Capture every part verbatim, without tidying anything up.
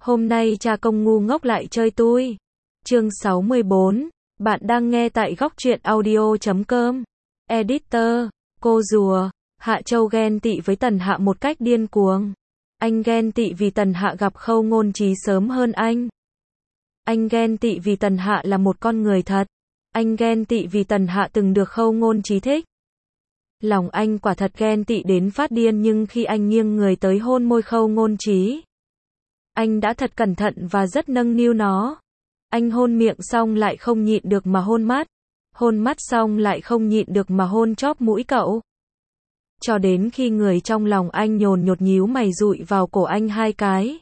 Hôm nay cha công ngu ngốc lại chơi tui. Chương sáu mươi bốn. Bạn đang nghe tại góc truyện audio chấm com. Editor, cô rùa. Hạ Châu ghen tị với Tần Hạ một cách điên cuồng. Anh ghen tị vì Tần Hạ gặp Khâu Ngôn Trí sớm hơn anh. Anh ghen tị vì Tần Hạ là một con người thật. Anh ghen tị vì Tần Hạ từng được Khâu Ngôn Trí thích. Lòng anh quả thật ghen tị đến phát điên, nhưng khi anh nghiêng người tới hôn môi Khâu Ngôn Trí, anh đã thật cẩn thận và rất nâng niu nó. Anh hôn miệng xong lại không nhịn được mà hôn mắt. Hôn mắt xong lại không nhịn được mà hôn chóp mũi cậu. Cho đến khi người trong lòng anh nhồn nhột nhíu mày dụi vào cổ anh hai cái,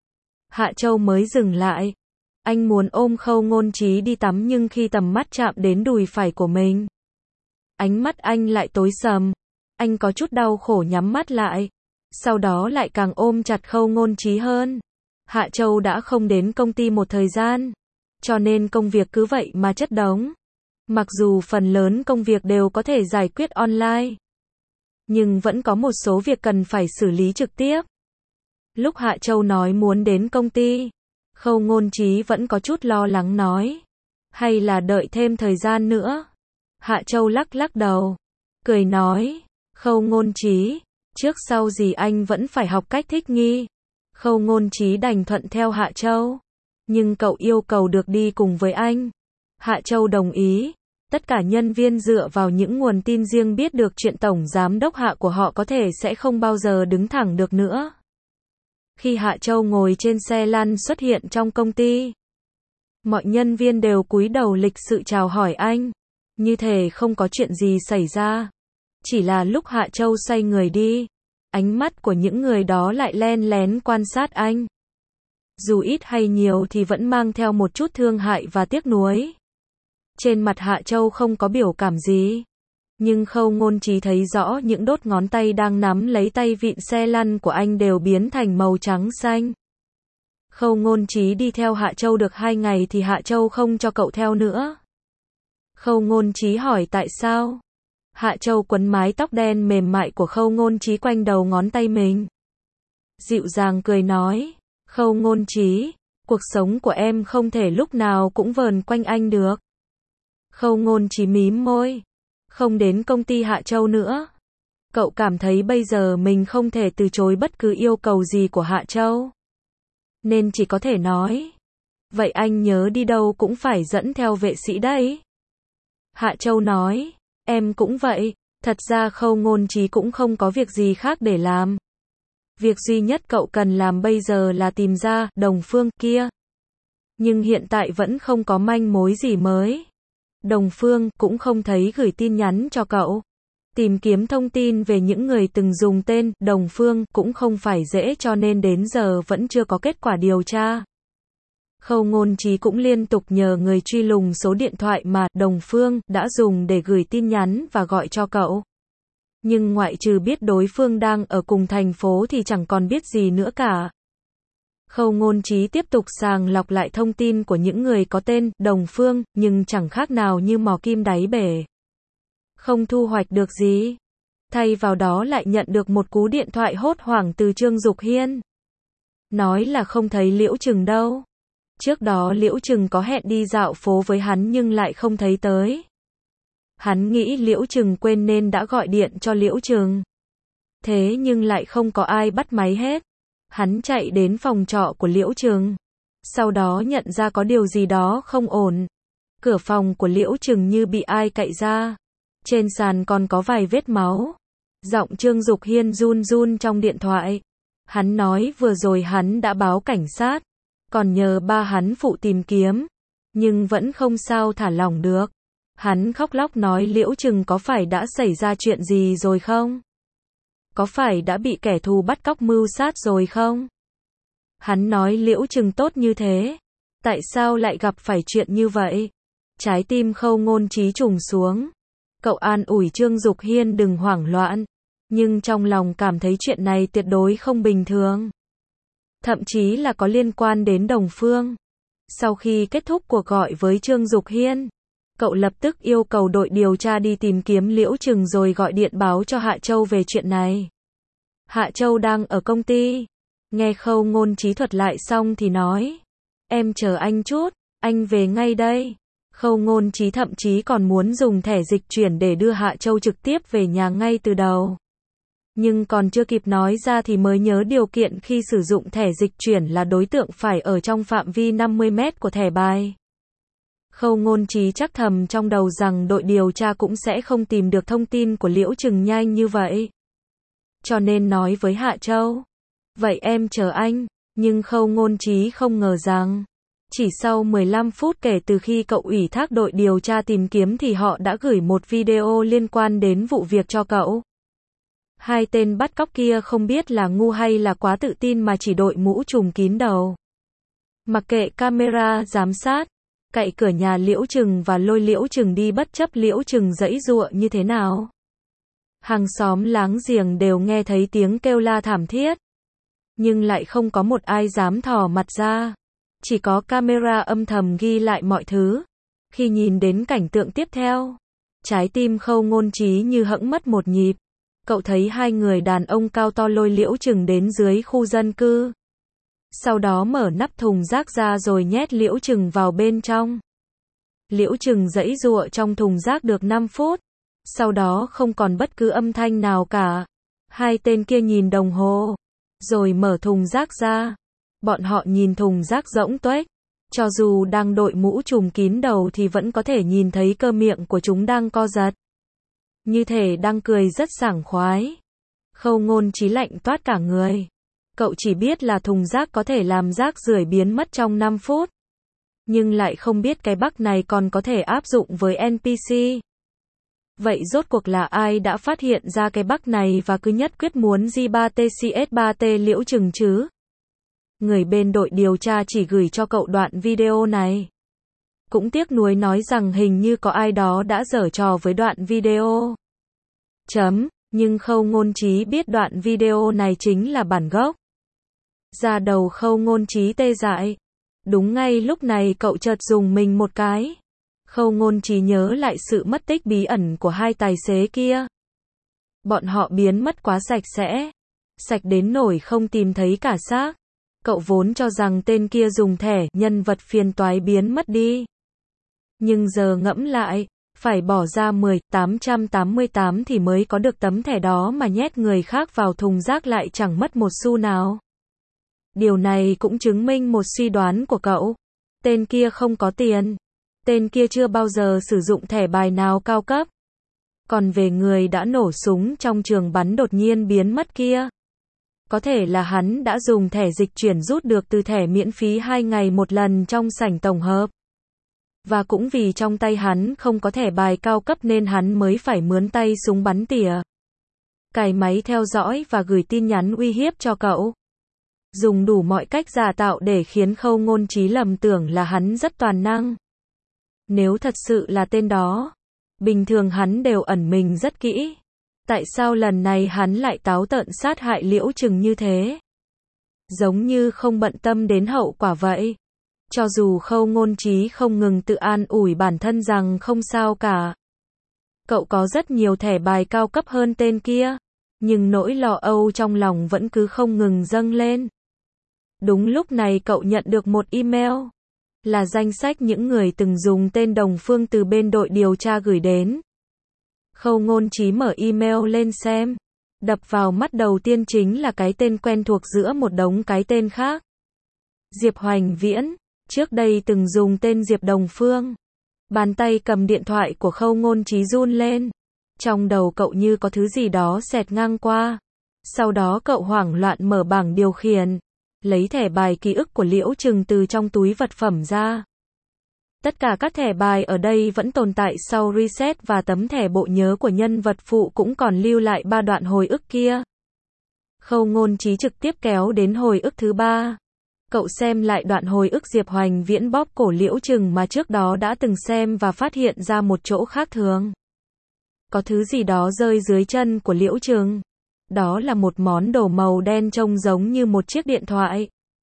Hạ Châu mới dừng lại. Anh muốn ôm Khâu Ngôn Trí đi tắm, nhưng khi tầm mắt chạm đến đùi phải của mình, ánh mắt anh lại tối sầm. Anh có chút đau khổ nhắm mắt lại. Sau đó lại càng ôm chặt Khâu Ngôn Trí hơn. Hạ Châu đã không đến công ty một thời gian, cho nên công việc cứ vậy mà chất đống. Mặc dù phần lớn công việc đều có thể giải quyết online, nhưng vẫn có một số việc cần phải xử lý trực tiếp. Lúc Hạ Châu nói muốn đến công ty, Khâu Ngôn Trí vẫn có chút lo lắng nói, hay là đợi thêm thời gian nữa. Hạ Châu lắc lắc đầu, cười nói, Khâu Ngôn Trí, trước sau gì anh vẫn phải học cách thích nghi. Khâu Ngôn Trí đành thuận theo Hạ Châu. Nhưng cậu yêu cầu được đi cùng với anh. Hạ Châu đồng ý. Tất cả nhân viên dựa vào những nguồn tin riêng biết được chuyện tổng giám đốc Hạ của họ có thể sẽ không bao giờ đứng thẳng được nữa. Khi Hạ Châu ngồi trên xe lăn xuất hiện trong công ty, mọi nhân viên đều cúi đầu lịch sự chào hỏi anh, như thể không có chuyện gì xảy ra. Chỉ là lúc Hạ Châu xoay người đi, ánh mắt của những người đó lại len lén quan sát anh. Dù ít hay nhiều thì vẫn mang theo một chút thương hại và tiếc nuối. Trên mặt Hạ Châu không có biểu cảm gì, nhưng Khâu Ngôn Trí thấy rõ những đốt ngón tay đang nắm lấy tay vịn xe lăn của anh đều biến thành màu trắng xanh. Khâu Ngôn Trí đi theo Hạ Châu được hai ngày thì Hạ Châu không cho cậu theo nữa. Khâu Ngôn Trí hỏi tại sao. Hạ Châu quấn mái tóc đen mềm mại của Khâu Ngôn Trí quanh đầu ngón tay mình, dịu dàng cười nói, Khâu Ngôn Trí, cuộc sống của em không thể lúc nào cũng vờn quanh anh được. Khâu Ngôn Trí mím môi, không đến công ty Hạ Châu nữa. Cậu cảm thấy bây giờ mình không thể từ chối bất cứ yêu cầu gì của Hạ Châu, nên chỉ có thể nói, vậy anh nhớ đi đâu cũng phải dẫn theo vệ sĩ đấy. Hạ Châu nói, em cũng vậy. Thật ra Khâu Ngôn Trí cũng không có việc gì khác để làm. Việc duy nhất cậu cần làm bây giờ là tìm ra Đồng Phương kia. Nhưng hiện tại vẫn không có manh mối gì mới. Đồng Phương cũng không thấy gửi tin nhắn cho cậu. Tìm kiếm thông tin về những người từng dùng tên Đồng Phương cũng không phải dễ, cho nên đến giờ vẫn chưa có kết quả điều tra. Khâu Ngôn Trí cũng liên tục nhờ người truy lùng số điện thoại mà Đồng Phương đã dùng để gửi tin nhắn và gọi cho cậu. Nhưng ngoại trừ biết đối phương đang ở cùng thành phố thì chẳng còn biết gì nữa cả. Khâu Ngôn Trí tiếp tục sàng lọc lại thông tin của những người có tên Đồng Phương, nhưng chẳng khác nào như mò kim đáy bể. Không thu hoạch được gì. Thay vào đó lại nhận được một cú điện thoại hốt hoảng từ Trương Dục Hiên. Nói là không thấy Liễu Trừng đâu. Trước đó Liễu Trừng có hẹn đi dạo phố với hắn nhưng lại không thấy tới. Hắn nghĩ Liễu Trừng quên nên đã gọi điện cho Liễu Trừng. Thế nhưng lại không có ai bắt máy hết. Hắn chạy đến phòng trọ của Liễu Trừng. Sau đó nhận ra có điều gì đó không ổn. Cửa phòng của Liễu Trừng như bị ai cạy ra. Trên sàn còn có vài vết máu. Giọng Trương Dục Hiên run run trong điện thoại. Hắn nói vừa rồi hắn đã báo cảnh sát, còn nhờ ba hắn phụ tìm kiếm, nhưng vẫn không sao thả lỏng được. Hắn khóc lóc nói Liễu Trừng có phải đã xảy ra chuyện gì rồi không? Có phải đã bị kẻ thù bắt cóc mưu sát rồi không? Hắn nói Liễu Trừng tốt như thế, tại sao lại gặp phải chuyện như vậy? Trái tim Khâu Ngôn Trí trùng xuống. Cậu an ủi Trương Dục Hiên đừng hoảng loạn, nhưng trong lòng cảm thấy chuyện này tuyệt đối không bình thường. Thậm chí là có liên quan đến Đồng Phương. Sau khi kết thúc cuộc gọi với Trương Dục Hiên, cậu lập tức yêu cầu đội điều tra đi tìm kiếm Liễu Trừng rồi gọi điện báo cho Hạ Châu về chuyện này. Hạ Châu đang ở công ty. Nghe Khâu Ngôn Trí thuật lại xong thì nói, em chờ anh chút, anh về ngay đây. Khâu Ngôn Trí thậm chí còn muốn dùng thẻ dịch chuyển để đưa Hạ Châu trực tiếp về nhà ngay từ đầu. Nhưng còn chưa kịp nói ra thì mới nhớ điều kiện khi sử dụng thẻ dịch chuyển là đối tượng phải ở trong phạm vi năm mươi mét của thẻ bài. Khâu Ngôn Trí chắc thầm trong đầu rằng đội điều tra cũng sẽ không tìm được thông tin của Liễu Trừng nhanh như vậy. Cho nên nói với Hạ Châu, vậy em chờ anh, nhưng Khâu Ngôn Trí không ngờ rằng, chỉ sau mười lăm phút kể từ khi cậu ủy thác đội điều tra tìm kiếm thì họ đã gửi một video liên quan đến vụ việc cho cậu. Hai tên bắt cóc kia không biết là ngu hay là quá tự tin mà chỉ đội mũ trùm kín đầu. Mặc kệ camera giám sát, cậy cửa nhà Liễu Trừng và lôi Liễu Trừng đi bất chấp Liễu Trừng giãy giụa như thế nào. Hàng xóm láng giềng đều nghe thấy tiếng kêu la thảm thiết. Nhưng lại không có một ai dám thò mặt ra. Chỉ có camera âm thầm ghi lại mọi thứ. Khi nhìn đến cảnh tượng tiếp theo, trái tim Khâu Ngôn Trí như hẫng mất một nhịp. Cậu thấy hai người đàn ông cao to lôi Liễu Trừng đến dưới khu dân cư. Sau đó mở nắp thùng rác ra rồi nhét Liễu Trừng vào bên trong. Liễu Trừng giãy giụa trong thùng rác được năm phút. Sau đó không còn bất cứ âm thanh nào cả. Hai tên kia nhìn đồng hồ, rồi mở thùng rác ra. Bọn họ nhìn thùng rác rỗng tuếch. Cho dù đang đội mũ trùm kín đầu thì vẫn có thể nhìn thấy cơ miệng của chúng đang co giật. Như thể đang cười rất sảng khoái. Khâu Ngôn Trí lạnh toát cả người. Cậu chỉ biết là thùng rác có thể làm rác rưởi biến mất trong năm phút. Nhưng lại không biết cái bug này còn có thể áp dụng với en pê xê. Vậy rốt cuộc là ai đã phát hiện ra cái bug này và cứ nhất quyết muốn G ba T C S ba T Liễu Trừng chứ? Người bên đội điều tra chỉ gửi cho cậu đoạn video này. Cũng tiếc nuối nói rằng hình như có ai đó đã giở trò với đoạn video. Chấm, nhưng Khâu Ngôn Trí biết đoạn video này chính là bản gốc. Da đầu Khâu Ngôn Trí tê dại. Đúng ngay lúc này cậu chợt rùng mình một cái. Khâu Ngôn Trí nhớ lại sự mất tích bí ẩn của hai tài xế kia. Bọn họ biến mất quá sạch sẽ. Sạch đến nỗi không tìm thấy cả xác. Cậu vốn cho rằng tên kia dùng thẻ nhân vật phiền toái biến mất đi. Nhưng giờ ngẫm lại, phải bỏ ra mười nghìn tám trăm tám mươi tám thì mới có được tấm thẻ đó mà nhét người khác vào thùng rác lại chẳng mất một xu nào. Điều này cũng chứng minh một suy đoán của cậu. Tên kia không có tiền. Tên kia chưa bao giờ sử dụng thẻ bài nào cao cấp. Còn về người đã nổ súng trong trường bắn đột nhiên biến mất kia. Có thể là hắn đã dùng thẻ dịch chuyển rút được từ thẻ miễn phí hai ngày một lần trong sảnh tổng hợp. Và cũng vì trong tay hắn không có thẻ bài cao cấp nên hắn mới phải mướn tay súng bắn tỉa. Cài máy theo dõi và gửi tin nhắn uy hiếp cho cậu. Dùng đủ mọi cách giả tạo để khiến Khâu Ngôn Trí lầm tưởng là hắn rất toàn năng. Nếu thật sự là tên đó, bình thường hắn đều ẩn mình rất kỹ. Tại sao lần này hắn lại táo tợn sát hại Liễu Trừng như thế? Giống như không bận tâm đến hậu quả vậy. Cho dù Khâu Ngôn Trí không ngừng tự an ủi bản thân rằng không sao cả. Cậu có rất nhiều thẻ bài cao cấp hơn tên kia. Nhưng nỗi lo âu trong lòng vẫn cứ không ngừng dâng lên. Đúng lúc này cậu nhận được một email. Là danh sách những người từng dùng tên Đồng Phương từ bên đội điều tra gửi đến. Khâu Ngôn Trí mở email lên xem. Đập vào mắt đầu tiên chính là cái tên quen thuộc giữa một đống cái tên khác. Diệp Hoành Viễn, trước đây từng dùng tên Diệp Đồng Phương. Bàn tay cầm điện thoại của Khâu Ngôn Trí run lên. Trong đầu cậu như có thứ gì đó xẹt ngang qua. Sau đó cậu hoảng loạn mở bảng điều khiển. Lấy thẻ bài ký ức của Liễu Trừng từ trong túi vật phẩm ra. Tất cả các thẻ bài ở đây vẫn tồn tại sau reset và tấm thẻ bộ nhớ của nhân vật phụ cũng còn lưu lại ba đoạn hồi ức kia. Khâu Ngôn Trí trực tiếp kéo đến hồi ức thứ ba. Cậu xem lại đoạn hồi ức Diệp Hoành Viễn bóp cổ Liễu Trừng mà trước đó đã từng xem và phát hiện ra một chỗ khác thường. Có thứ gì đó rơi dưới chân của Liễu Trừng. Đó là một món đồ màu đen trông giống như một chiếc điện thoại.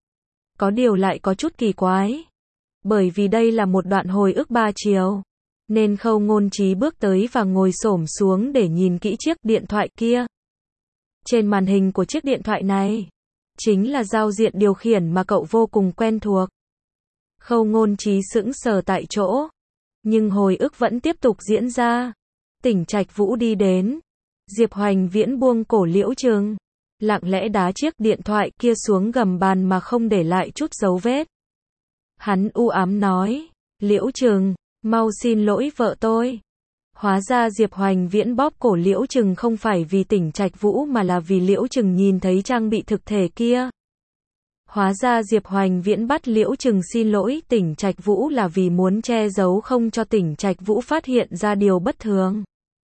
Có điều lại có chút kỳ quái. Bởi vì đây là một đoạn hồi ức ba chiều. Nên Khâu Ngôn Trí bước tới và ngồi xổm xuống để nhìn kỹ chiếc điện thoại kia. Trên màn hình của chiếc điện thoại này, Chính là giao diện điều khiển mà cậu vô cùng quen thuộc. Khâu Ngôn Trí sững sờ tại chỗ. Nhưng hồi ức vẫn tiếp tục diễn ra. Tỉnh Trạch Vũ đi đến. Diệp Hoành Viễn buông cổ Liễu Trừng. Lặng lẽ đá chiếc điện thoại kia xuống gầm bàn mà không để lại chút dấu vết. Hắn u ám nói. Liễu Trừng, mau xin lỗi vợ tôi. Hóa ra Diệp Hoành Viễn bóp cổ Liễu Trừng không phải vì Tỉnh Trạch Vũ mà là vì Liễu Trừng nhìn thấy trang bị thực thể kia. Hóa ra Diệp Hoành Viễn bắt Liễu Trừng xin lỗi Tỉnh Trạch Vũ là vì muốn che giấu không cho Tỉnh Trạch Vũ phát hiện ra điều bất thường.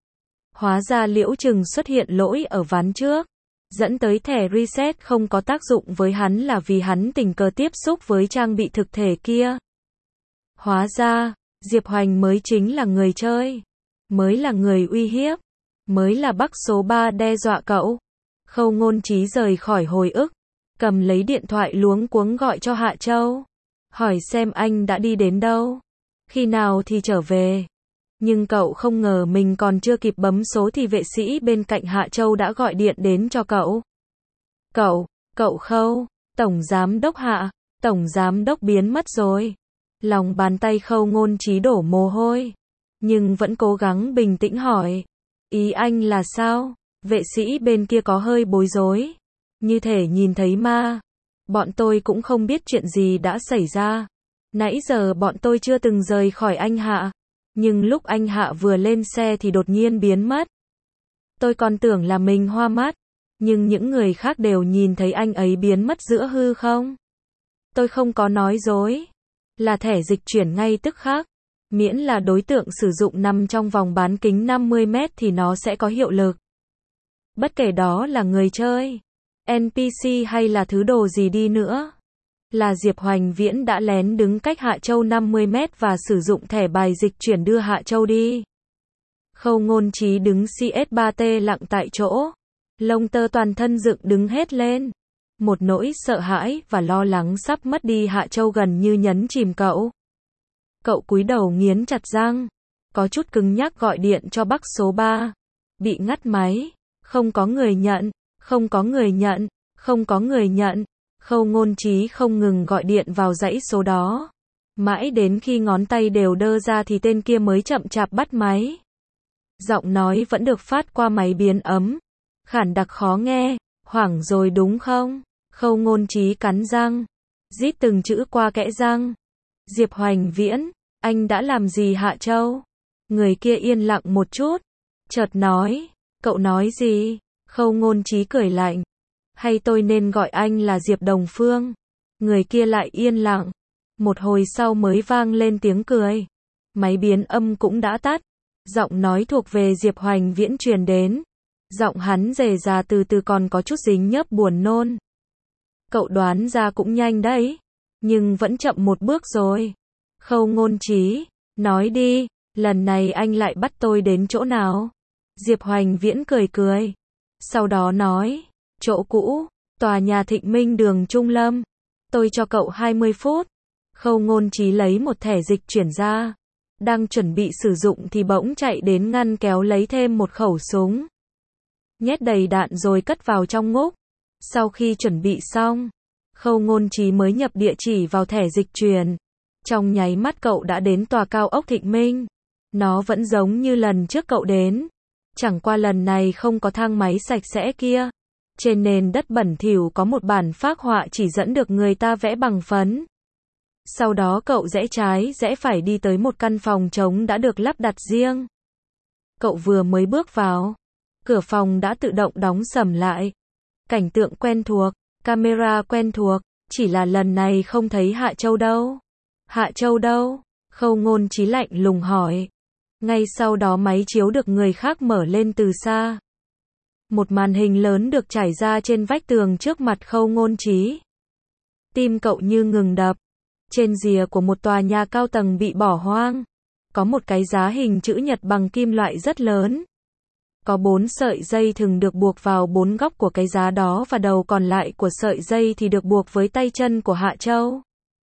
Hóa ra Liễu Trừng xuất hiện lỗi ở ván trước, dẫn tới thẻ reset không có tác dụng với hắn là vì hắn tình cờ tiếp xúc với trang bị thực thể kia. Hóa ra, Diệp Hoành mới chính là người chơi, mới là người uy hiếp, mới là Bắc số ba đe dọa cậu. Khâu Ngôn Trí rời khỏi hồi ức, cầm lấy điện thoại luống cuống gọi cho Hạ Châu, hỏi xem anh đã đi đến đâu, khi nào thì trở về. Nhưng cậu không ngờ mình còn chưa kịp bấm số thì vệ sĩ bên cạnh Hạ Châu đã gọi điện đến cho cậu. Cậu, cậu Khâu, Tổng Giám Đốc Hạ, Tổng Giám Đốc biến mất rồi. Lòng bàn tay Khâu Ngôn Trí đổ mồ hôi, nhưng vẫn cố gắng bình tĩnh hỏi. Ý anh là sao? Vệ sĩ bên kia có hơi bối rối, như thể nhìn thấy ma. Bọn tôi cũng không biết chuyện gì đã xảy ra. Nãy giờ bọn tôi chưa từng rời khỏi anh Hạ. Nhưng lúc anh Hạ vừa lên xe thì đột nhiên biến mất. Tôi còn tưởng là mình hoa mắt. Nhưng những người khác đều nhìn thấy anh ấy biến mất giữa hư không. Tôi không có nói dối. Là thẻ dịch chuyển ngay tức khắc. Miễn là đối tượng sử dụng nằm trong vòng bán kính năm mươi mét thì nó sẽ có hiệu lực. Bất kể đó là người chơi, en pê xê hay là thứ đồ gì đi nữa. Là Diệp Hoành Viễn đã lén đứng cách Hạ Châu năm mươi mét và sử dụng thẻ bài dịch chuyển đưa Hạ Châu đi. Khâu Ngôn Trí đứng xê ét ba T lặng tại chỗ. Lông tơ toàn thân dựng đứng hết lên. Một nỗi sợ hãi và lo lắng sắp mất đi Hạ Châu gần như nhấn chìm cậu. Cậu cúi đầu nghiến chặt răng. Có chút cứng nhắc gọi điện cho Bắc số ba. Bị ngắt máy. Không có người nhận. Không có người nhận. Không có người nhận. Khâu Ngôn Trí không ngừng gọi điện vào dãy số đó. Mãi đến khi ngón tay đều đơ ra thì tên kia mới chậm chạp bắt máy. Giọng nói vẫn được phát qua máy biến ấm. Khản đặc khó nghe. Hoảng rồi đúng không? Khâu Ngôn Trí cắn răng. Rít từng chữ qua kẽ răng. Diệp Hoành Viễn, anh đã làm gì Hạ Châu? Người kia yên lặng một chút. Chợt nói. Cậu nói gì? Khâu Ngôn Trí cười lạnh. Hay tôi nên gọi anh là Diệp Đồng Phương? Người kia lại yên lặng. Một hồi sau mới vang lên tiếng cười. Máy biến âm cũng đã tắt. Giọng nói thuộc về Diệp Hoành Viễn truyền đến. Giọng hắn rề rà từ từ còn có chút dính nhớp buồn nôn. Cậu đoán ra cũng nhanh đấy. Nhưng vẫn chậm một bước rồi. Khâu Ngôn Trí, nói đi, lần này anh lại bắt tôi đến chỗ nào? Diệp Hoành Viễn cười cười. Sau đó nói. Chỗ cũ, tòa nhà Thịnh Minh đường Trung Lâm. Tôi cho cậu hai mươi phút. Khâu Ngôn Trí lấy một thẻ dịch chuyển ra. Đang chuẩn bị sử dụng thì bỗng chạy đến ngăn kéo lấy thêm một khẩu súng. Nhét đầy đạn rồi cất vào trong ngúc. Sau khi chuẩn bị xong, Khâu Ngôn Trí mới nhập địa chỉ vào thẻ dịch chuyển. Trong nháy mắt cậu đã đến tòa cao ốc Thịnh Minh. Nó vẫn giống như lần trước cậu đến. Chẳng qua lần này không có thang máy sạch sẽ kia. Trên nền đất bẩn thỉu có một bản phác họa chỉ dẫn được người ta vẽ bằng phấn. Sau đó cậu rẽ trái rẽ phải đi tới một căn phòng trống đã được lắp đặt riêng. Cậu vừa mới bước vào, cửa phòng đã tự động đóng sầm lại. Cảnh tượng quen thuộc, camera quen thuộc, chỉ là lần này không thấy Hạ Châu đâu. Hạ Châu đâu? Khâu Ngôn Trí lạnh lùng hỏi. Ngay sau đó máy chiếu được người khác mở lên từ xa. Một màn hình lớn được trải ra trên vách tường trước mặt Khâu Ngôn Trí. Tim cậu như ngừng đập. Trên rìa của một tòa nhà cao tầng bị bỏ hoang. Có một cái giá hình chữ nhật bằng kim loại rất lớn. Có bốn sợi dây thừng được buộc vào bốn góc của cái giá đó và đầu còn lại của sợi dây thì được buộc với tay chân của Hạ Châu.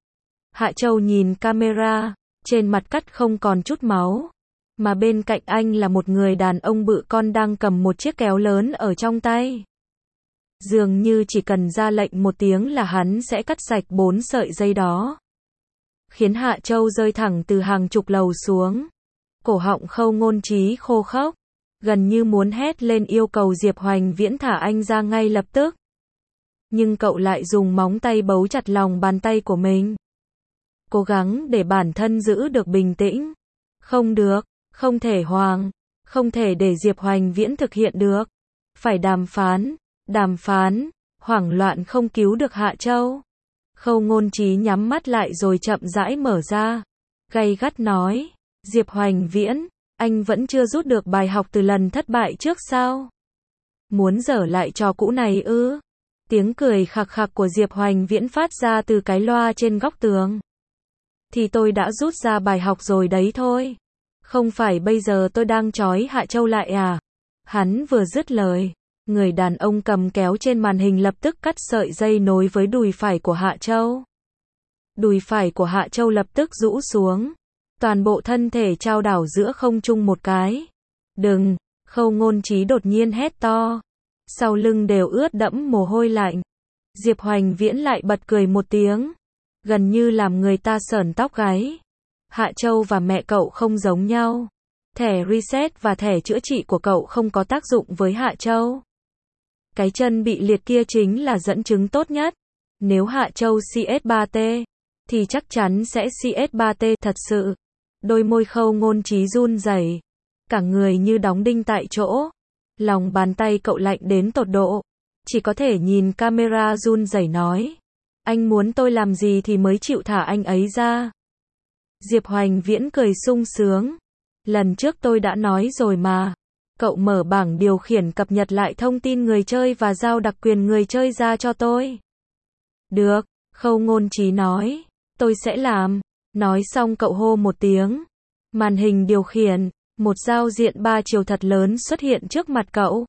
Hạ Châu nhìn camera, trên mặt cắt không còn chút máu. Mà bên cạnh anh là một người đàn ông bự con đang cầm một chiếc kéo lớn ở trong tay. Dường như chỉ cần ra lệnh một tiếng là hắn sẽ cắt sạch bốn sợi dây đó. Khiến Hạ Châu rơi thẳng từ hàng chục lầu xuống. Cổ họng Khâu Ngôn Trí khô khốc, gần như muốn hét lên yêu cầu Diệp Hoành Viễn thả anh ra ngay lập tức. Nhưng cậu lại dùng móng tay bấu chặt lòng bàn tay của mình. Cố gắng để bản thân giữ được bình tĩnh. Không được, không thể Hoàng, không thể để Diệp Hoành Viễn thực hiện được. Phải đàm phán, đàm phán, hoảng loạn không cứu được Hạ Châu. Khâu Ngôn Trí nhắm mắt lại rồi chậm rãi mở ra. Gay gắt nói, Diệp Hoành Viễn, anh vẫn chưa rút được bài học từ lần thất bại trước sao? Muốn dở lại trò cũ này ư? Tiếng cười khạc khạc của Diệp Hoành Viễn phát ra từ cái loa trên góc tường. Thì tôi đã rút ra bài học rồi đấy thôi. Không phải bây giờ tôi đang trói Hạ Châu lại à? Hắn vừa dứt lời, người đàn ông cầm kéo trên màn hình lập tức cắt sợi dây nối với đùi phải của Hạ Châu. Đùi phải của Hạ Châu lập tức rũ xuống. Toàn bộ thân thể trao đảo giữa không trung một cái. Đừng, Khâu Ngôn Trí đột nhiên hét to. Sau lưng đều ướt đẫm mồ hôi lạnh. Diệp Hoành Viễn lại bật cười một tiếng. Gần như làm người ta sởn tóc gáy. Hạ Châu và mẹ cậu không giống nhau. Thẻ reset và thẻ chữa trị của cậu không có tác dụng với Hạ Châu. Cái chân bị liệt kia chính là dẫn chứng tốt nhất. Nếu Hạ Châu xê ét ba tê, thì chắc chắn sẽ xê ét ba tê thật sự. Đôi môi Khâu Ngôn Trí run rẩy, cả người như đóng đinh tại chỗ. Lòng bàn tay cậu lạnh đến tột độ. Chỉ có thể nhìn camera run rẩy nói. Anh muốn tôi làm gì thì mới chịu thả anh ấy ra. Diệp Hoành Viễn cười sung sướng. Lần trước tôi đã nói rồi mà. Cậu mở bảng điều khiển cập nhật lại thông tin người chơi và giao đặc quyền người chơi ra cho tôi. Được, Khâu Ngôn Trí nói. Tôi sẽ làm. Nói xong cậu hô một tiếng. Màn hình điều khiển, một giao diện ba chiều thật lớn xuất hiện trước mặt cậu.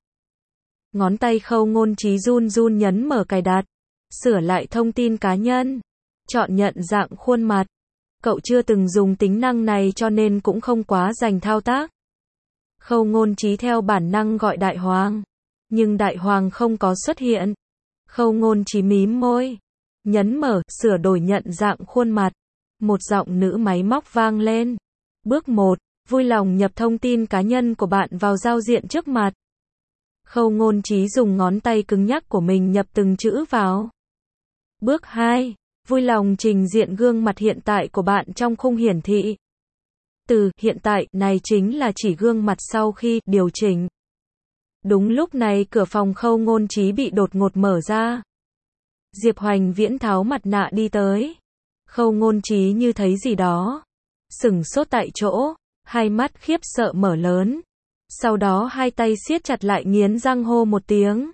Ngón tay Khâu Ngôn Trí run run nhấn mở cài đặt. Sửa lại thông tin cá nhân. Chọn nhận dạng khuôn mặt. Cậu chưa từng dùng tính năng này cho nên cũng không quá rành thao tác. Khâu Ngôn Trí theo bản năng gọi Đại Hoàng. Nhưng Đại Hoàng không có xuất hiện. Khâu Ngôn Trí mím môi. Nhấn mở, sửa đổi nhận dạng khuôn mặt. Một giọng nữ máy móc vang lên. Bước một, vui lòng nhập thông tin cá nhân của bạn vào giao diện trước mặt. Khâu Ngôn Trí dùng ngón tay cứng nhắc của mình nhập từng chữ vào. Bước hai, vui lòng trình diện gương mặt hiện tại của bạn trong khung hiển thị. Từ hiện tại này chính là chỉ gương mặt sau khi điều chỉnh. Đúng lúc này cửa phòng Khâu Ngôn Trí bị đột ngột mở ra. Diệp Hoành Viễn tháo mặt nạ đi tới. Khâu Ngôn Trí như thấy gì đó. Sửng sốt tại chỗ, hai mắt khiếp sợ mở lớn. Sau đó hai tay siết chặt lại nghiến răng hô một tiếng.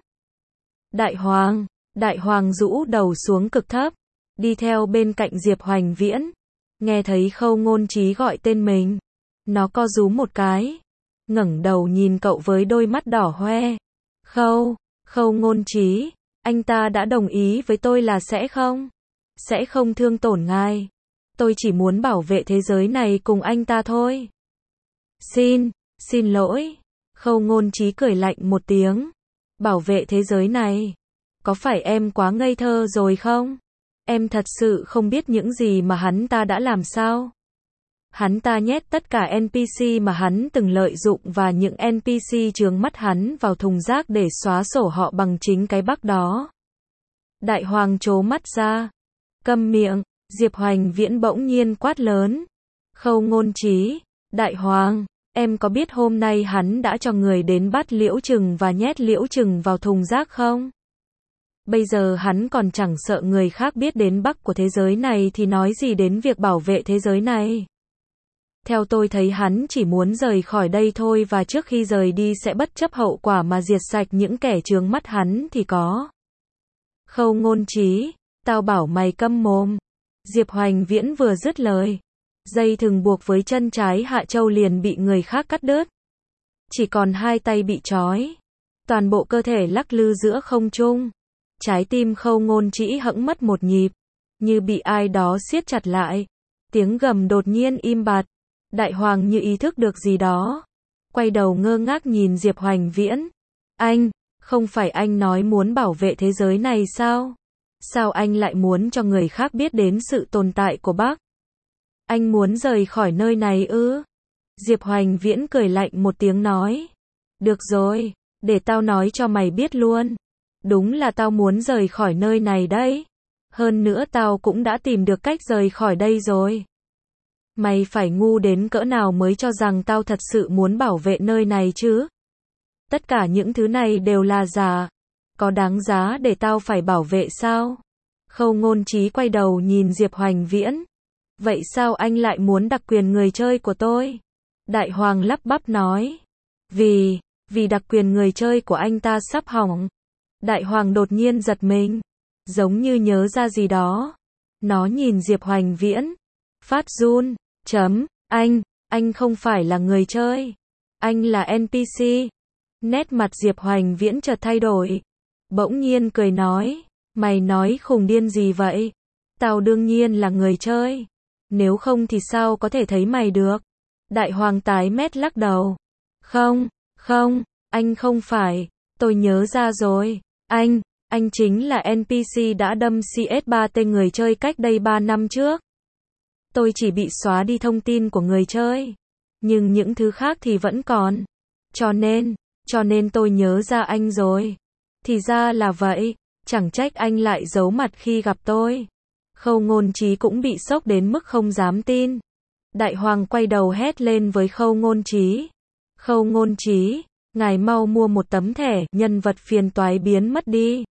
Đại Hoàng, Đại Hoàng rũ đầu xuống cực thấp. Đi theo bên cạnh Diệp Hoành Viễn. Nghe thấy Khâu Ngôn Trí gọi tên mình. Nó co rúm một cái. Ngẩng đầu nhìn cậu với đôi mắt đỏ hoe. Khâu, Khâu Ngôn Trí, anh ta đã đồng ý với tôi là sẽ không. Sẽ không thương tổn ngài. Tôi chỉ muốn bảo vệ thế giới này cùng anh ta thôi. Xin, xin lỗi. Khâu Ngôn Trí cười lạnh một tiếng. Bảo vệ thế giới này. Có phải em quá ngây thơ rồi không? Em thật sự không biết những gì mà hắn ta đã làm sao? Hắn ta nhét tất cả en pê xê mà hắn từng lợi dụng và những en pê xê chướng mắt hắn vào thùng rác để xóa sổ họ bằng chính cái bug đó. Đại Hoàng trố mắt ra. Câm miệng, Diệp Hoành Viễn bỗng nhiên quát lớn. Khâu Ngôn Trí, Đại Hoàng, em có biết hôm nay hắn đã cho người đến bắt Liễu Trừng và nhét Liễu Trừng vào thùng rác không? Bây giờ hắn còn chẳng sợ người khác biết đến bug của thế giới này thì nói gì đến việc bảo vệ thế giới này. Theo tôi thấy hắn chỉ muốn rời khỏi đây thôi và trước khi rời đi sẽ bất chấp hậu quả mà diệt sạch những kẻ chướng mắt hắn thì có. Khâu Ngôn Trí, tao bảo mày câm mồm. Diệp Hoành Viễn vừa dứt lời. Dây thừng buộc với chân trái Hạ Châu liền bị người khác cắt đứt. Chỉ còn hai tay bị trói. Toàn bộ cơ thể lắc lư giữa không trung. Trái tim Khâu Ngôn Trí hẫng mất một nhịp. Như bị ai đó siết chặt lại. Tiếng gầm đột nhiên im bặt. Đại Hoàng như ý thức được gì đó. Quay đầu ngơ ngác nhìn Diệp Hoành Viễn. Anh, Không phải anh nói muốn bảo vệ thế giới này sao? Sao anh lại muốn cho người khác biết đến sự tồn tại của bác? Anh muốn rời khỏi nơi này ư? Diệp Hoành Viễn cười lạnh một tiếng nói. Được rồi, để tao nói cho mày biết luôn. Đúng là tao muốn rời khỏi nơi này đấy. Hơn nữa tao cũng đã tìm được cách rời khỏi đây rồi. Mày phải ngu đến cỡ nào mới cho rằng tao thật sự muốn bảo vệ nơi này chứ? Tất cả những thứ này đều là giả. Có đáng giá để tao phải bảo vệ sao? Khâu Ngôn Trí quay đầu nhìn Diệp Hoành Viễn. Vậy sao anh lại muốn đặc quyền người chơi của tôi? Đại Hoàng lắp bắp nói. Vì, vì đặc quyền người chơi của anh ta sắp hỏng. Đại Hoàng đột nhiên giật mình. Giống như nhớ ra gì đó. Nó nhìn Diệp Hoành Viễn. Phát run. Chấm. Anh, anh không phải là người chơi. Anh là en pê xê. Nét mặt Diệp Hoành Viễn chợt thay đổi. Bỗng nhiên cười nói. Mày nói khùng điên gì vậy? Tao đương nhiên là người chơi. Nếu không thì sao có thể thấy mày được? Đại Hoàng tái mét lắc đầu. Không, không, anh không phải. Tôi nhớ ra rồi. Anh, anh chính là en pê xê đã đâm xê ét ba tê người chơi cách đây ba năm trước. Tôi chỉ bị xóa đi thông tin của người chơi. Nhưng những thứ khác thì vẫn còn. Cho nên, cho nên tôi nhớ ra anh rồi. Thì ra là vậy. Chẳng trách anh lại giấu mặt khi gặp tôi. Khâu Ngôn Trí cũng bị sốc đến mức không dám tin. Đại Hoàng quay đầu hét lên với Khâu Ngôn Trí. Khâu Ngôn Trí, ngài mau mua một tấm thẻ nhân vật phiền toái biến mất đi.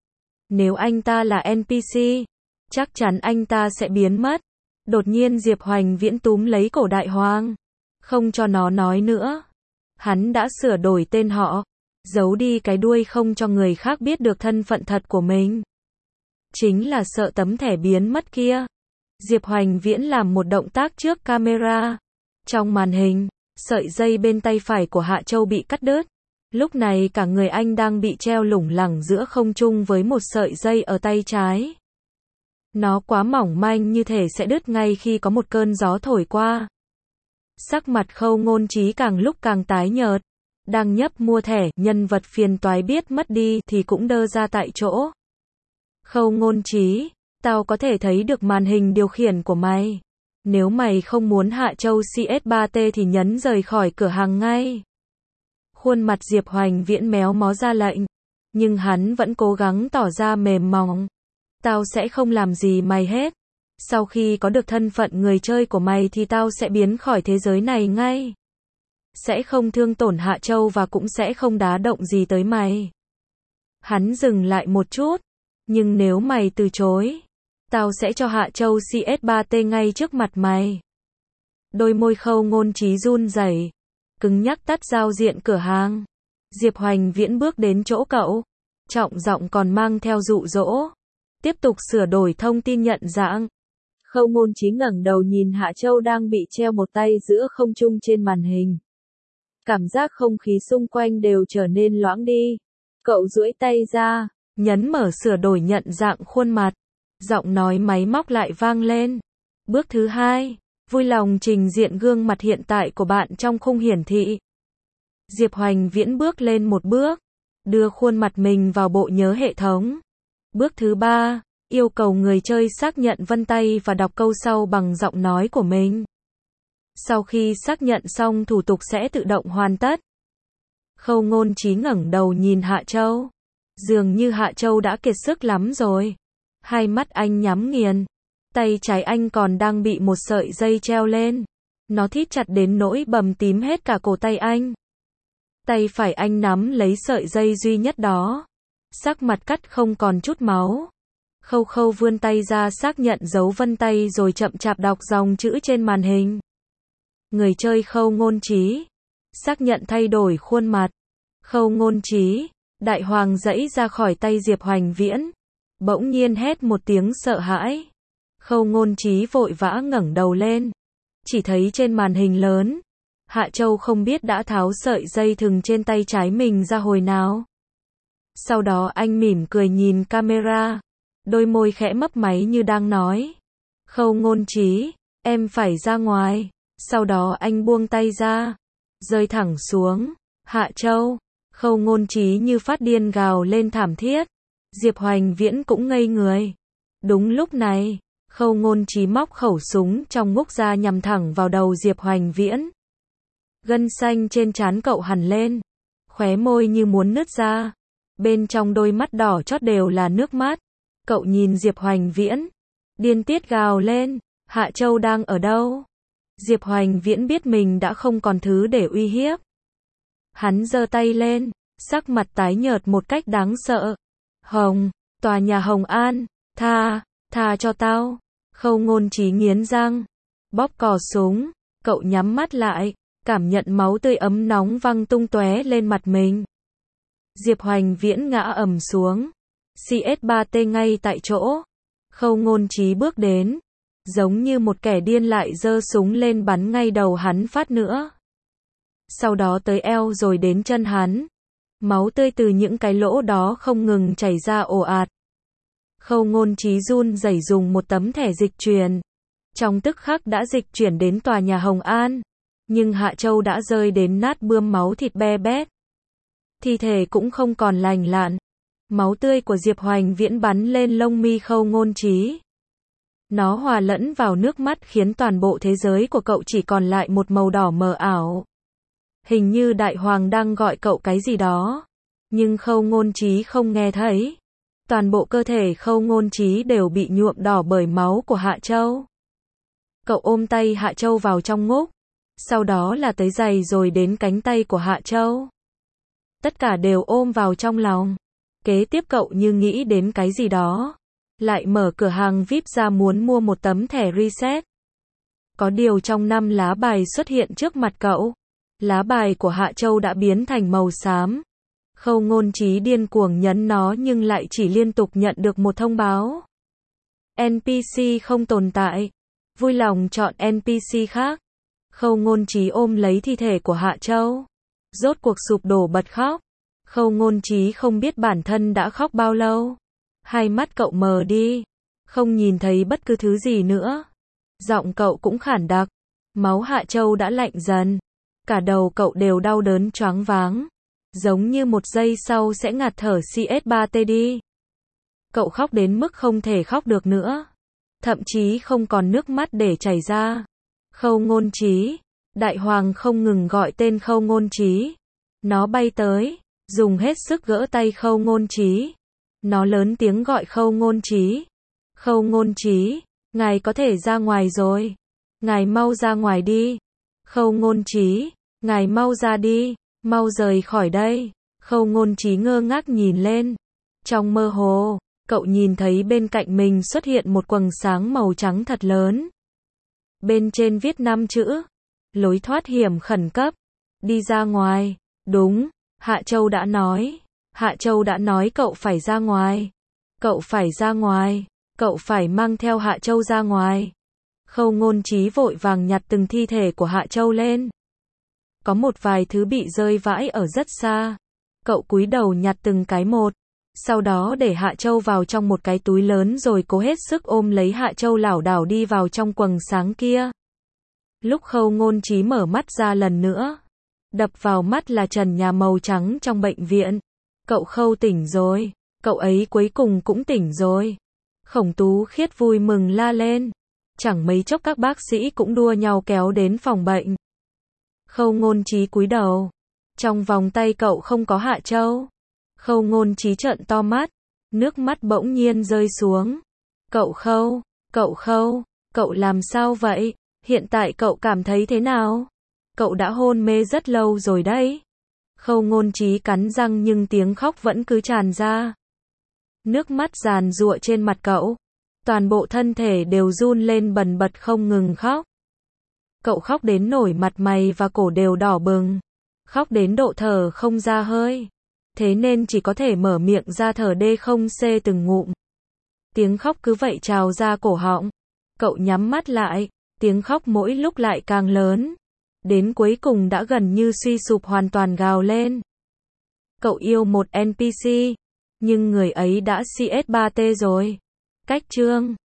Nếu anh ta là en pê xê, chắc chắn anh ta sẽ biến mất. Đột nhiên Diệp Hoành Viễn túm lấy cổ Đại Hoàng. Không cho nó nói nữa. Hắn đã sửa đổi tên họ. Giấu đi cái đuôi không cho người khác biết được thân phận thật của mình. Chính là sợ tấm thẻ biến mất kia. Diệp Hoành Viễn làm một động tác trước camera. Trong màn hình, sợi dây bên tay phải của Hạ Châu bị cắt đứt. Lúc này cả người anh đang bị treo lủng lẳng giữa không trung với một sợi dây ở tay trái. Nó quá mỏng manh như thể sẽ đứt ngay khi có một cơn gió thổi qua. Sắc mặt Khâu Ngôn Trí càng lúc càng tái nhợt. Đang nhấp mua thẻ, nhân vật phiền toái biết mất đi thì cũng đơ ra tại chỗ. Khâu Ngôn Trí, tao có thể thấy được màn hình điều khiển của mày. Nếu mày không muốn Hạ Châu xê ét ba tê thì nhấn rời khỏi cửa hàng ngay. Khuôn mặt Diệp Hoành Viễn méo mó ra lệnh. Nhưng hắn vẫn cố gắng tỏ ra mềm mỏng. Tao sẽ không làm gì mày hết. Sau khi có được thân phận người chơi của mày thì tao sẽ biến khỏi thế giới này ngay. Sẽ không thương tổn Hạ Châu và cũng sẽ không đá động gì tới mày. Hắn dừng lại một chút. Nhưng nếu mày từ chối, tao sẽ cho Hạ Châu xê ét ba tê ngay trước mặt mày. Đôi môi Khâu Ngôn Trí run rẩy, cứng nhắc tắt giao diện cửa hàng. Diệp Hoành Viễn bước đến chỗ cậu, trọng giọng còn mang theo dụ dỗ. Tiếp tục sửa đổi thông tin nhận dạng. Khâu Ngôn Trí ngẩng đầu nhìn Hạ Châu đang bị treo một tay giữa không trung trên màn hình. Cảm giác không khí xung quanh đều trở nên loãng đi. Cậu duỗi tay ra, nhấn mở sửa đổi nhận dạng khuôn mặt. Giọng nói máy móc lại vang lên. Bước thứ hai, vui lòng trình diện gương mặt hiện tại của bạn trong khung hiển thị. Diệp Hoành Viễn bước lên một bước, đưa khuôn mặt mình vào bộ nhớ hệ thống. Bước thứ ba, yêu cầu người chơi xác nhận vân tay và đọc câu sau bằng giọng nói của mình. Sau khi xác nhận xong thủ tục sẽ tự động hoàn tất. Khâu Ngôn Trí ngẩng đầu nhìn Hạ Châu. Dường như Hạ Châu đã kiệt sức lắm rồi. Hai mắt anh nhắm nghiền. Tay trái anh còn đang bị một sợi dây treo lên. Nó thít chặt đến nỗi bầm tím hết cả cổ tay anh. Tay phải anh nắm lấy sợi dây duy nhất đó. Sắc mặt cắt không còn chút máu. Khâu Khâu vươn tay ra xác nhận dấu vân tay rồi chậm chạp đọc dòng chữ trên màn hình. Người chơi Khâu Ngôn Trí. Xác nhận thay đổi khuôn mặt. Khâu Ngôn Trí. Đại Hoàng giãy ra khỏi tay Diệp Hoành Viễn. Bỗng nhiên hét một tiếng sợ hãi. Khâu Ngôn Trí vội vã ngẩng đầu lên. Chỉ thấy trên màn hình lớn, Hạ Châu không biết đã tháo sợi dây thừng trên tay trái mình ra hồi nào. Sau đó anh mỉm cười nhìn camera. Đôi môi khẽ mấp máy như đang nói. Khâu Ngôn Trí, em phải ra ngoài. Sau đó anh buông tay ra. Rơi thẳng xuống. Hạ Châu. Khâu Ngôn Trí như phát điên gào lên thảm thiết. Diệp Hoành Viễn cũng ngây người. Đúng lúc này, Khâu Ngôn Trí móc khẩu súng trong ngúc ra nhằm thẳng vào đầu Diệp Hoành Viễn. Gân xanh trên trán cậu hằn lên, khóe môi như muốn nứt ra. Bên trong đôi mắt đỏ chót đều là nước mắt. Cậu nhìn Diệp Hoành Viễn, điên tiết gào lên, Hạ Châu đang ở đâu? Diệp Hoành Viễn biết mình đã không còn thứ để uy hiếp. Hắn giơ tay lên, sắc mặt tái nhợt một cách đáng sợ. Hồng, tòa nhà Hồng An, tha, tha cho tao. Khâu Ngôn Trí nghiến răng, bóp cò súng, cậu nhắm mắt lại, cảm nhận máu tươi ấm nóng văng tung tóe lên mặt mình. Diệp Hoành Viễn ngã ầm xuống, xê ét ba tê ngay tại chỗ. Khâu Ngôn Trí bước đến, giống như một kẻ điên lại giơ súng lên bắn ngay đầu hắn phát nữa. Sau đó tới eo rồi đến chân hắn. Máu tươi từ những cái lỗ đó không ngừng chảy ra ồ ạt. Khâu Ngôn Trí run rẩy dùng một tấm thẻ dịch chuyển. Trong tức khắc đã dịch chuyển đến tòa nhà Hồng An. Nhưng Hạ Châu đã rơi đến nát bươm máu thịt be bét. Thi thể cũng không còn lành lặn. Máu tươi của Diệp Hoành Viễn bắn lên lông mi Khâu Ngôn Trí. Nó hòa lẫn vào nước mắt khiến toàn bộ thế giới của cậu chỉ còn lại một màu đỏ mờ ảo. Hình như Đại Hoàng đang gọi cậu cái gì đó. Nhưng Khâu Ngôn Trí không nghe thấy. Toàn bộ cơ thể Khâu Ngôn Trí đều bị nhuộm đỏ bởi máu của Hạ Châu. Cậu ôm tay Hạ Châu vào trong ngúc. Sau đó là tới giày rồi đến cánh tay của Hạ Châu. Tất cả đều ôm vào trong lòng. Kế tiếp cậu như nghĩ đến cái gì đó. Lại mở cửa hàng vi ai pi ra muốn mua một tấm thẻ reset. Có điều trong năm lá bài xuất hiện trước mặt cậu. Lá bài của Hạ Châu đã biến thành màu xám. Khâu Ngôn Trí điên cuồng nhấn nó nhưng lại chỉ liên tục nhận được một thông báo. en pê xê không tồn tại. Vui lòng chọn en pê xê khác. Khâu Ngôn Trí ôm lấy thi thể của Hạ Châu. Rốt cuộc sụp đổ bật khóc. Khâu Ngôn Trí không biết bản thân đã khóc bao lâu. Hai mắt cậu mờ đi. Không nhìn thấy bất cứ thứ gì nữa. Giọng cậu cũng khản đặc. Máu Hạ Châu đã lạnh dần. Cả đầu cậu đều đau đớn choáng váng. Giống như một giây sau sẽ ngạt thở xê ét ba tê đi. Cậu khóc đến mức không thể khóc được nữa. Thậm chí không còn nước mắt để chảy ra. Khâu Ngôn Trí. Đại Hoàng không ngừng gọi tên Khâu Ngôn Trí. Nó bay tới, dùng hết sức gỡ tay Khâu Ngôn Trí. Nó lớn tiếng gọi Khâu Ngôn Trí. Khâu Ngôn Trí, ngài có thể ra ngoài rồi. Ngài mau ra ngoài đi. Khâu Ngôn Trí, ngài mau ra đi, mau rời khỏi đây. Khâu Ngôn Trí ngơ ngác nhìn lên. Trong mơ hồ, cậu nhìn thấy bên cạnh mình xuất hiện một quầng sáng màu trắng thật lớn. Bên trên viết năm chữ. Lối thoát hiểm khẩn cấp. Đi ra ngoài. Đúng, Hạ Châu đã nói. Hạ Châu đã nói cậu phải ra ngoài. Cậu phải ra ngoài. Cậu phải mang theo Hạ Châu ra ngoài. Khâu Ngôn Trí vội vàng nhặt từng thi thể của Hạ Châu lên. Có một vài thứ bị rơi vãi ở rất xa. Cậu cúi đầu nhặt từng cái một. Sau đó để Hạ Châu vào trong một cái túi lớn rồi cố hết sức ôm lấy Hạ Châu lảo đảo đi vào trong quầng sáng kia. Lúc Khâu Ngôn Trí mở mắt ra lần nữa, đập vào mắt là trần nhà màu trắng trong bệnh viện. Cậu Khâu tỉnh rồi, cậu ấy cuối cùng cũng tỉnh rồi. Khổng Tú Khiết vui mừng la lên. Chẳng mấy chốc các bác sĩ cũng đua nhau kéo đến phòng bệnh. Khâu Ngôn Trí cúi đầu. Trong vòng tay cậu không có Hạ Châu. Khâu Ngôn Trí trợn to mắt, nước mắt bỗng nhiên rơi xuống. Cậu Khâu, cậu Khâu, cậu làm sao vậy? Hiện tại cậu cảm thấy thế nào? Cậu đã hôn mê rất lâu rồi đấy. Khâu Ngôn Trí cắn răng nhưng tiếng khóc vẫn cứ tràn ra. Nước mắt giàn giụa trên mặt cậu. Toàn bộ thân thể đều run lên bần bật không ngừng khóc. Cậu khóc đến nổi mặt mày và cổ đều đỏ bừng. Khóc đến độ thở không ra hơi. Thế nên chỉ có thể mở miệng ra thở đê không xê từng ngụm. Tiếng khóc cứ vậy trào ra cổ họng. Cậu nhắm mắt lại. Tiếng khóc mỗi lúc lại càng lớn. Đến cuối cùng đã gần như suy sụp hoàn toàn gào lên. Cậu yêu một en pê xê. Nhưng người ấy đã xê ét ba tê rồi. Cách chương